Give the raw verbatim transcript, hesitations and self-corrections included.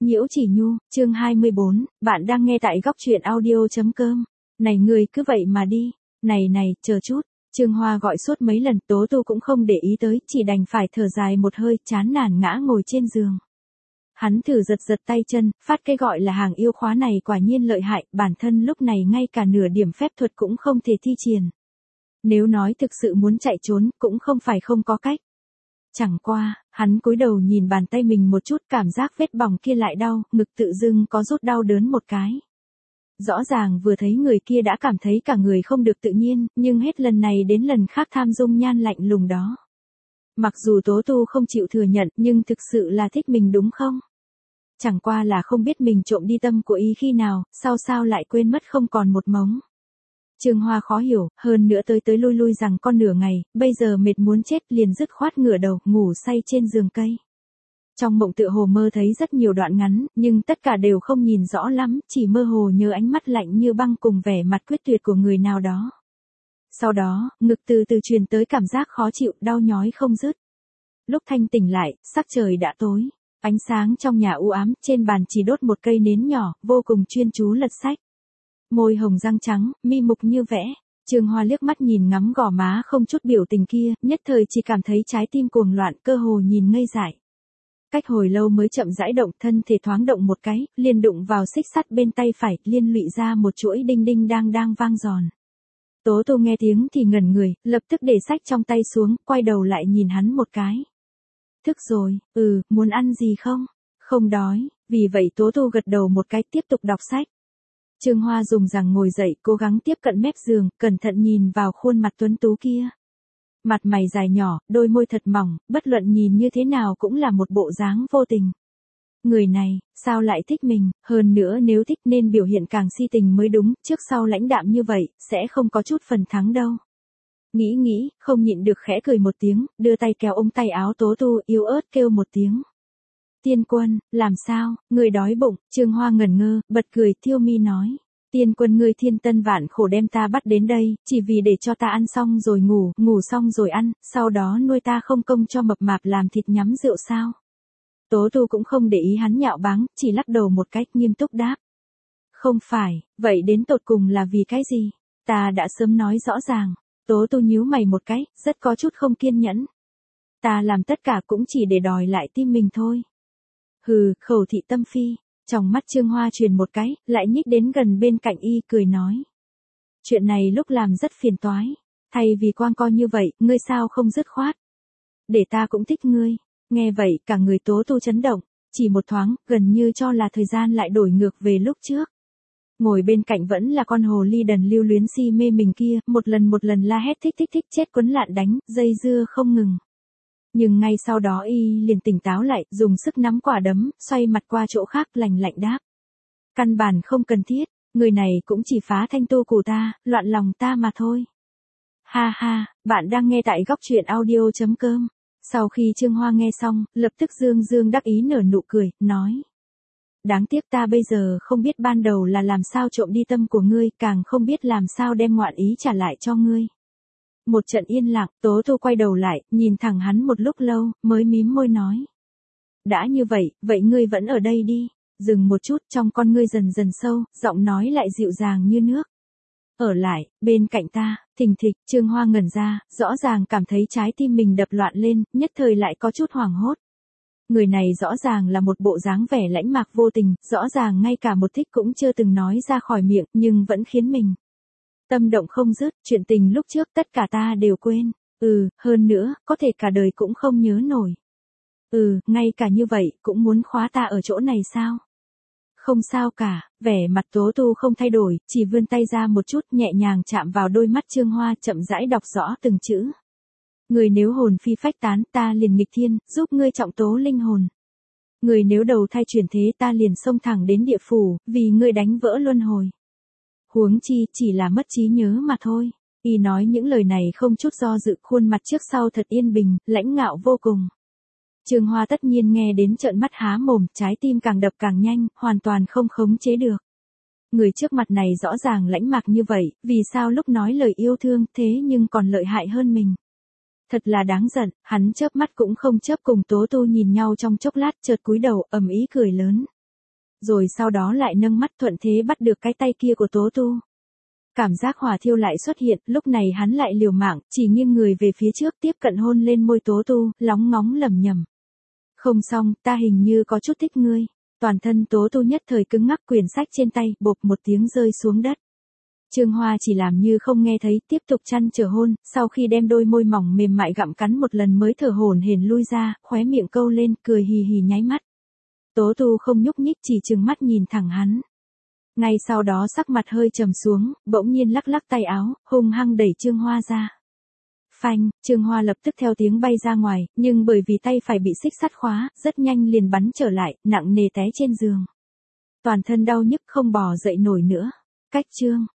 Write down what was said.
Nhiễu Chỉ Nhu, chương hai mươi bốn, bạn đang nghe tại góc truyện audio.com. Này ngươi cứ vậy mà đi. Này này, chờ chút. Trương Hoa gọi suốt mấy lần, Tố Tu cũng không để ý tới, chỉ đành phải thở dài một hơi, chán nản ngã ngồi trên giường. Hắn thử giật giật tay chân, phát cái gọi là hàng yêu khóa này quả nhiên lợi hại, bản thân lúc này ngay cả nửa điểm phép thuật cũng không thể thi triển. Nếu nói thực sự muốn chạy trốn, cũng không phải không có cách. Chẳng qua, hắn cúi đầu nhìn bàn tay mình một chút, cảm giác vết bỏng kia lại đau, ngực tự dưng có rút đau đớn một cái. Rõ ràng vừa thấy người kia đã cảm thấy cả người không được tự nhiên, nhưng hết lần này đến lần khác tham dung nhan lạnh lùng đó. Mặc dù Tố Tu không chịu thừa nhận, nhưng thực sự là thích mình đúng không? Chẳng qua là không biết mình trộm đi tâm của ý khi nào, sao sao lại quên mất không còn một mống. Trương Hoa khó hiểu, hơn nữa tới tới lui lui rằng con nửa ngày, bây giờ mệt muốn chết liền dứt khoát ngửa đầu, ngủ say trên giường cây. Trong mộng tựa hồ mơ thấy rất nhiều đoạn ngắn, nhưng tất cả đều không nhìn rõ lắm, chỉ mơ hồ nhớ ánh mắt lạnh như băng cùng vẻ mặt quyết tuyệt của người nào đó. Sau đó, ngực từ từ truyền tới cảm giác khó chịu, đau nhói không dứt. Lúc thanh tỉnh lại, sắc trời đã tối. Ánh sáng trong nhà u ám, trên bàn chỉ đốt một cây nến nhỏ, vô cùng chuyên chú lật sách. Môi hồng răng trắng, mi mục như vẽ. Trương Hoa liếc mắt nhìn ngắm gò má không chút biểu tình kia, nhất thời chỉ cảm thấy trái tim cuồng loạn, cơ hồ nhìn ngây dại. Cách hồi lâu mới chậm rãi động, thân thể thoáng động một cái, liền đụng vào xích sắt bên tay phải, liên lụy ra một chuỗi đinh đinh đang đang vang giòn. Tố Tu nghe tiếng thì ngẩn người, lập tức để sách trong tay xuống, quay đầu lại nhìn hắn một cái. Thức rồi, ừ, muốn ăn gì không? Không đói, vì vậy Tố Tu gật đầu một cái, tiếp tục đọc sách. Trương Hoa dùng rằng ngồi dậy, cố gắng tiếp cận mép giường, cẩn thận nhìn vào khuôn mặt tuấn tú kia. Mặt mày dài nhỏ, đôi môi thật mỏng, bất luận nhìn như thế nào cũng là một bộ dáng vô tình. Người này, sao lại thích mình, hơn nữa nếu thích nên biểu hiện càng si tình mới đúng, trước sau lãnh đạm như vậy, sẽ không có chút phần thắng đâu. Nghĩ nghĩ, không nhịn được khẽ cười một tiếng, đưa tay kéo ống tay áo Tố Tu, yếu ớt kêu một tiếng. Tiên Quân, làm sao, người đói bụng? Trương Hoa ngẩn ngơ, bật cười, Thiêu Mi nói. Tiên Quân ngươi thiên tân vạn khổ đem ta bắt đến đây, chỉ vì để cho ta ăn xong rồi ngủ, ngủ xong rồi ăn, sau đó nuôi ta không công cho mập mạp làm thịt nhắm rượu sao? Tố Tu cũng không để ý hắn nhạo báng, chỉ lắc đầu một cách nghiêm túc đáp. Không phải, vậy đến tột cùng là vì cái gì? Ta đã sớm nói rõ ràng. Tố Tu nhíu mày một cái, rất có chút không kiên nhẫn. Ta làm tất cả cũng chỉ để đòi lại tim mình thôi. Hừ, khẩu thị tâm phi. Trong mắt Trương Hoa truyền một cái, lại nhích đến gần bên cạnh y, cười nói. Chuyện này lúc làm rất phiền toái. Thay vì quang co như vậy, ngươi sao không dứt khoát? Để ta cũng thích ngươi. Nghe vậy, cả người Tố Tu chấn động. Chỉ một thoáng, gần như cho là thời gian lại đổi ngược về lúc trước. Ngồi bên cạnh vẫn là con hồ ly đần lưu luyến si mê mình kia, một lần một lần la hét thích thích thích chết quấn lạn đánh, dây dưa không ngừng. Nhưng ngay sau đó y liền tỉnh táo lại, dùng sức nắm quả đấm, xoay mặt qua chỗ khác, lành lạnh đáp. Căn bản không cần thiết, người này cũng chỉ phá thanh tu của ta, loạn lòng ta mà thôi. Ha ha, bạn đang nghe tại góc truyện audio.com. Sau khi Trương Hoa nghe xong, lập tức dương dương đắc ý nở nụ cười, nói. Đáng tiếc ta bây giờ không biết ban đầu là làm sao trộm đi tâm của ngươi, càng không biết làm sao đem ngoạn ý trả lại cho ngươi. Một trận yên lặng, Tố Tu quay đầu lại, nhìn thẳng hắn một lúc lâu, mới mím môi nói. Đã như vậy, vậy ngươi vẫn ở đây đi. Dừng một chút, trong con ngươi dần dần sâu, giọng nói lại dịu dàng như nước. Ở lại, bên cạnh ta, thình thịch, Trương Hoa ngẩn ra, rõ ràng cảm thấy trái tim mình đập loạn lên, nhất thời lại có chút hoảng hốt. Người này rõ ràng là một bộ dáng vẻ lãnh mạc vô tình, rõ ràng ngay cả một thích cũng chưa từng nói ra khỏi miệng, nhưng vẫn khiến mình tâm động không dứt, chuyện tình lúc trước tất cả ta đều quên. Ừ, hơn nữa, có thể cả đời cũng không nhớ nổi. Ừ, ngay cả như vậy, cũng muốn khóa ta ở chỗ này sao? Không sao cả, vẻ mặt Tố Tu không thay đổi, chỉ vươn tay ra một chút, nhẹ nhàng chạm vào đôi mắt Trương Hoa, chậm rãi đọc rõ từng chữ. Người nếu hồn phi phách tán, ta liền nghịch thiên, giúp ngươi trọng tố linh hồn. Người nếu đầu thai chuyển thế, ta liền xông thẳng đến địa phủ, vì ngươi đánh vỡ luân hồi. Huống chi, chỉ là mất trí nhớ mà thôi. Y nói những lời này không chút do dự, khuôn mặt trước sau thật yên bình, lãnh ngạo vô cùng. Trương Hoa tất nhiên nghe đến trợn mắt há mồm, trái tim càng đập càng nhanh, hoàn toàn không khống chế được. Người trước mặt này rõ ràng lãnh mạc như vậy, vì sao lúc nói lời yêu thương thế nhưng còn lợi hại hơn mình. Thật là đáng giận, hắn chớp mắt cũng không chớp cùng Tố Tu nhìn nhau trong chốc lát, chợt cúi đầu, ầm ĩ cười lớn. rồi sau đó lại nâng mắt thuận thế bắt được cái tay kia của Tố Tu. Cảm giác hỏa thiêu lại xuất hiện, lúc này hắn lại liều mạng, chỉ nghiêng người về phía trước tiếp cận hôn lên môi Tố Tu, lóng ngóng lẩm nhẩm. Không xong, ta hình như có chút thích ngươi. Toàn thân Tố Tu nhất thời cứng ngắc, quyển sách trên tay, bộp một tiếng rơi xuống đất. Trương Hoa chỉ làm như không nghe thấy, tiếp tục chăn trở hôn, sau khi đem đôi môi mỏng mềm mại gặm cắn một lần mới thở hổn hển lui ra, khóe miệng câu lên, cười hì hì nháy mắt. Tố Tu không nhúc nhích, chỉ trừng mắt nhìn thẳng hắn. Ngay sau đó sắc mặt hơi trầm xuống, bỗng nhiên lắc lắc tay áo, hung hăng đẩy Trương Hoa ra. Phanh, Trương Hoa lập tức theo tiếng bay ra ngoài, nhưng bởi vì tay phải bị xích sắt khóa, rất nhanh liền bắn trở lại, nặng nề té trên giường. Toàn thân đau nhức không bò dậy nổi nữa. Cách chương